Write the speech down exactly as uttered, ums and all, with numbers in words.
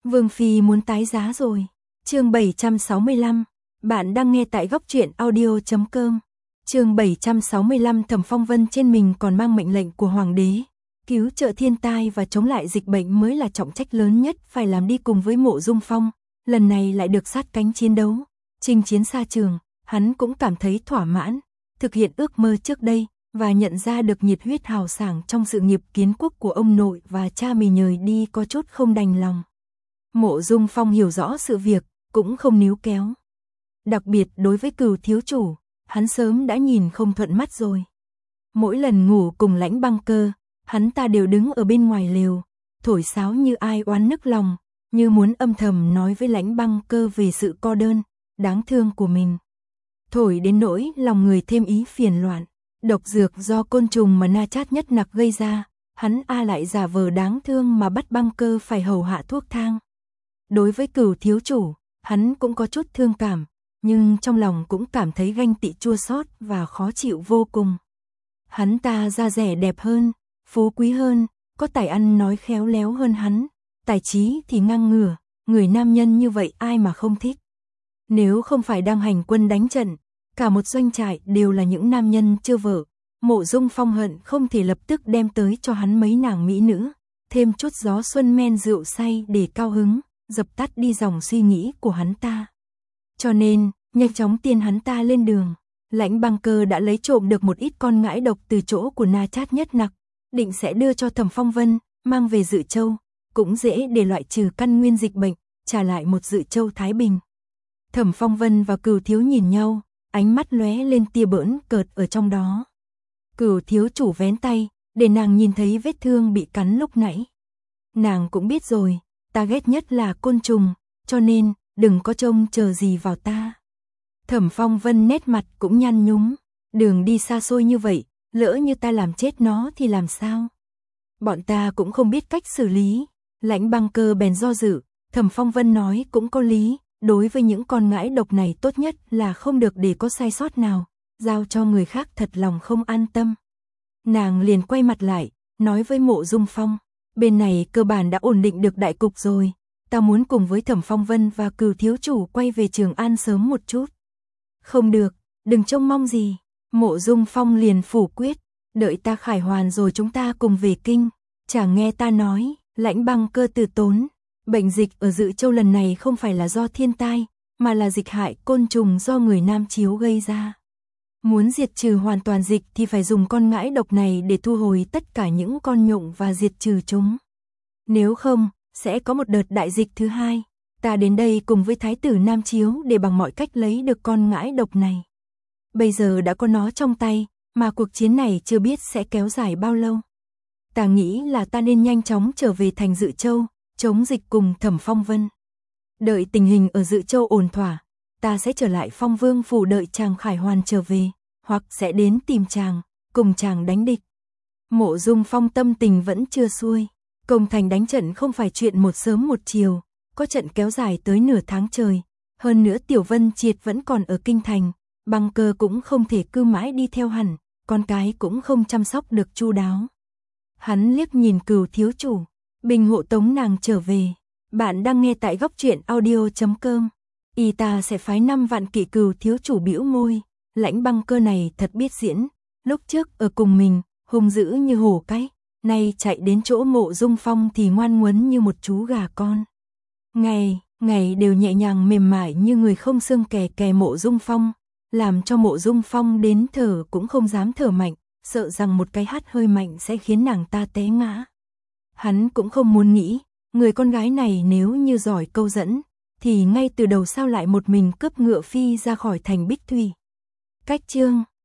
Vương Phi muốn tái giá rồi. Chương bảy trăm sáu mươi lăm. Bạn đang nghe tại góc truyện audio chấm com. Chương bảy trăm sáu mươi lăm. Thẩm Phong Vân trên mình còn mang mệnh lệnh của hoàng đế, cứu trợ thiên tai và chống lại dịch bệnh mới là trọng trách lớn nhất phải làm đi cùng với Mộ Dung Phong, lần này lại được sát cánh chiến đấu, chinh chiến xa trường, hắn cũng cảm thấy thỏa mãn, thực hiện ước mơ trước đây và nhận ra được nhiệt huyết hào sảng trong sự nghiệp kiến quốc của ông nội và cha mình nhời đi có chút không đành lòng. Mộ Dung Phong hiểu rõ sự việc, cũng không níu kéo. Đặc biệt đối với Cửu thiếu chủ, hắn sớm đã nhìn không thuận mắt rồi. Mỗi lần ngủ cùng Lãnh Băng Cơ, hắn ta đều đứng ở bên ngoài lều, thổi sáo như ai oán nức lòng, như muốn âm thầm nói với Lãnh Băng Cơ về sự cô đơn, đáng thương của mình. Thổi đến nỗi lòng người thêm ý phiền loạn, độc dược do côn trùng mà Na Chát Nhất Nặc gây ra, hắn a lại giả vờ đáng thương mà bắt Băng Cơ phải hầu hạ thuốc thang. Đối với Cửu thiếu chủ, hắn cũng có chút thương cảm, nhưng trong lòng cũng cảm thấy ganh tị chua xót và khó chịu vô cùng. Hắn ta da dẻ đẹp hơn, phú quý hơn, có tài ăn nói khéo léo hơn hắn, tài trí thì ngang ngửa, người nam nhân như vậy ai mà không thích. Nếu không phải đang hành quân đánh trận, cả một doanh trại đều là những nam nhân chưa vợ, Mộ Dung Phong hận không thể lập tức đem tới cho hắn mấy nàng mỹ nữ, thêm chút gió xuân men rượu say để cao hứng, dập tắt đi dòng suy nghĩ của hắn ta. Cho nên, nhanh chóng tiên hắn ta lên đường, Lãnh Băng Cơ đã lấy trộm được một ít con ngãi độc từ chỗ của Na Chát Nhất Nặc, định sẽ đưa cho Thẩm Phong Vân, mang về Dự Châu, cũng dễ để loại trừ căn nguyên dịch bệnh, trả lại một Dự Châu thái bình. Thẩm Phong Vân và Cửu thiếu nhìn nhau, ánh mắt lóe lên tia bỡn cợt ở trong đó. Cửu thiếu chủ vén tay, để nàng nhìn thấy vết thương bị cắn lúc nãy. Nàng cũng biết rồi, ta ghét nhất là côn trùng, cho nên, đừng có trông chờ gì vào ta. Thẩm Phong Vân nét mặt cũng nhăn nhúm, đường đi xa xôi như vậy, lỡ như ta làm chết nó thì làm sao? Bọn ta cũng không biết cách xử lý. Lãnh Băng Cơ bèn do dự, Thẩm Phong Vân nói cũng có lý, đối với những con ngãi độc này tốt nhất là không được để có sai sót nào, giao cho người khác thật lòng không an tâm. Nàng liền quay mặt lại, nói với Mộ Dung Phong, bên này cơ bản đã ổn định được đại cục rồi, ta muốn cùng với Thẩm Phong Vân và Cửu thiếu chủ quay về Trường An sớm một chút. Không được, đừng trông mong gì. Mộ Dung Phong liền phủ quyết, đợi ta khải hoàn rồi chúng ta cùng về kinh. Chả nghe ta nói, Lãnh Băng Cơ từ tốn, bệnh dịch ở Dự Châu lần này không phải là do thiên tai, mà là dịch hại côn trùng do người Nam Chiếu gây ra. Muốn diệt trừ hoàn toàn dịch thì phải dùng con ngãi độc này để thu hồi tất cả những con nhộng và diệt trừ chúng. Nếu không, sẽ có một đợt đại dịch thứ hai. Ta đến đây cùng với Thái tử Nam Chiếu để bằng mọi cách lấy được con ngãi độc này. Bây giờ đã có nó trong tay, mà cuộc chiến này chưa biết sẽ kéo dài bao lâu. Ta nghĩ là ta nên nhanh chóng trở về thành Dự Châu, chống dịch cùng Thẩm Phong Vân. Đợi tình hình ở Dự Châu ổn thỏa, ta sẽ trở lại Phong Vương phủ đợi chàng khải hoàn trở về, hoặc sẽ đến tìm chàng, cùng chàng đánh địch. Mộ Dung Phong tâm tình vẫn chưa xuôi, công thành đánh trận không phải chuyện một sớm một chiều, có trận kéo dài tới nửa tháng trời, hơn nữa Tiểu Vân Triệt vẫn còn ở kinh thành, Băng Cơ cũng không thể cư mãi đi theo hẳn, con cái cũng không chăm sóc được chu đáo. Hắn liếc nhìn Cửu thiếu chủ, bình hộ tống nàng trở về. Bạn đang nghe tại góc truyện audio chấm com. Y ta sẽ phái năm vạn kỵ. Cửu thiếu chủ bĩu môi, Lãnh Băng Cơ này thật biết diễn, lúc trước ở cùng mình, hung dữ như hổ cái, nay chạy đến chỗ Mộ Dung Phong thì ngoan ngoãn như một chú gà con. Ngày, ngày đều nhẹ nhàng mềm mại như người không xương kè kè Mộ Dung Phong, làm cho Mộ Dung Phong đến thở cũng không dám thở mạnh, sợ rằng một cái hắt hơi mạnh sẽ khiến nàng ta té ngã. Hắn cũng không muốn nghĩ, người con gái này nếu như giỏi câu dẫn, thì ngay từ đầu sao lại một mình cướp ngựa phi ra khỏi thành Bích Thủy. Cách chương